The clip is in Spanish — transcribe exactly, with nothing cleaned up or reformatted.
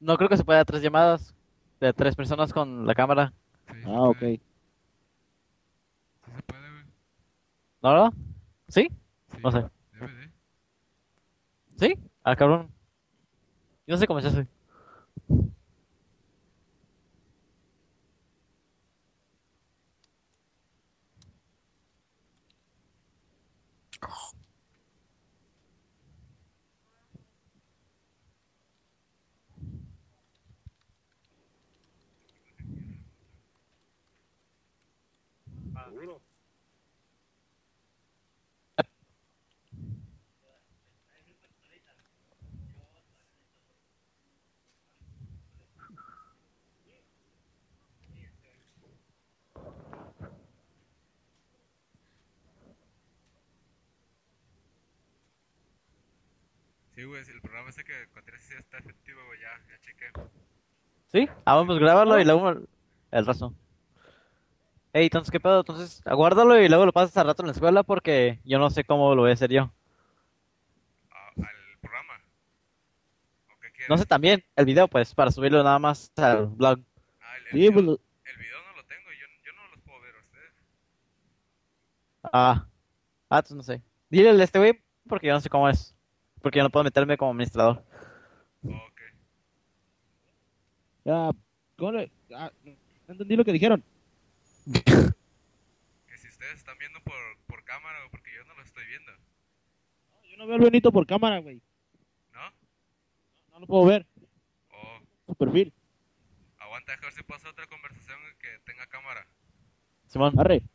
no creo que se pueda tres llamadas de tres personas con la cámara. Sí, se Ah, ok. puede. Sí se puede, güey. ¿No, no? ¿Sí? No Sí, sé. debe de. ¿Sí? Ah, cabrón. Yo no sé cómo se hace. Sí, güey, el programa ese que encontré sí está efectivo, güey, ya, ya chequé. ¿Sí? Ah, bueno, Sí, pues grábalo y ¿Grabado? luego el resto. Ey, entonces, ¿qué pedo? Entonces, aguárdalo y luego lo pasas al rato en la escuela porque yo no sé cómo lo voy a hacer yo. a- al programa. ¿O qué No sé quieres? también el video, pues, para subirlo nada más al blog. Ah, el, el Sí, video, pues lo- el video no lo tengo, yo, yo no los puedo ver a ustedes. Ah, ah, entonces no sé. Dile a este güey porque yo no sé cómo es. Porque yo no puedo meterme como administrador. Ok. ya. ¿Cómo le- ah, no entendí lo que dijeron. Que si ustedes están viendo por, por cámara o porque yo no lo estoy viendo, Yo no veo al Benito por cámara, güey. ¿no? No lo puedo ver. O Su perfil. aguanta, dejar si pasa otra conversación que tenga cámara. Simón. Arre.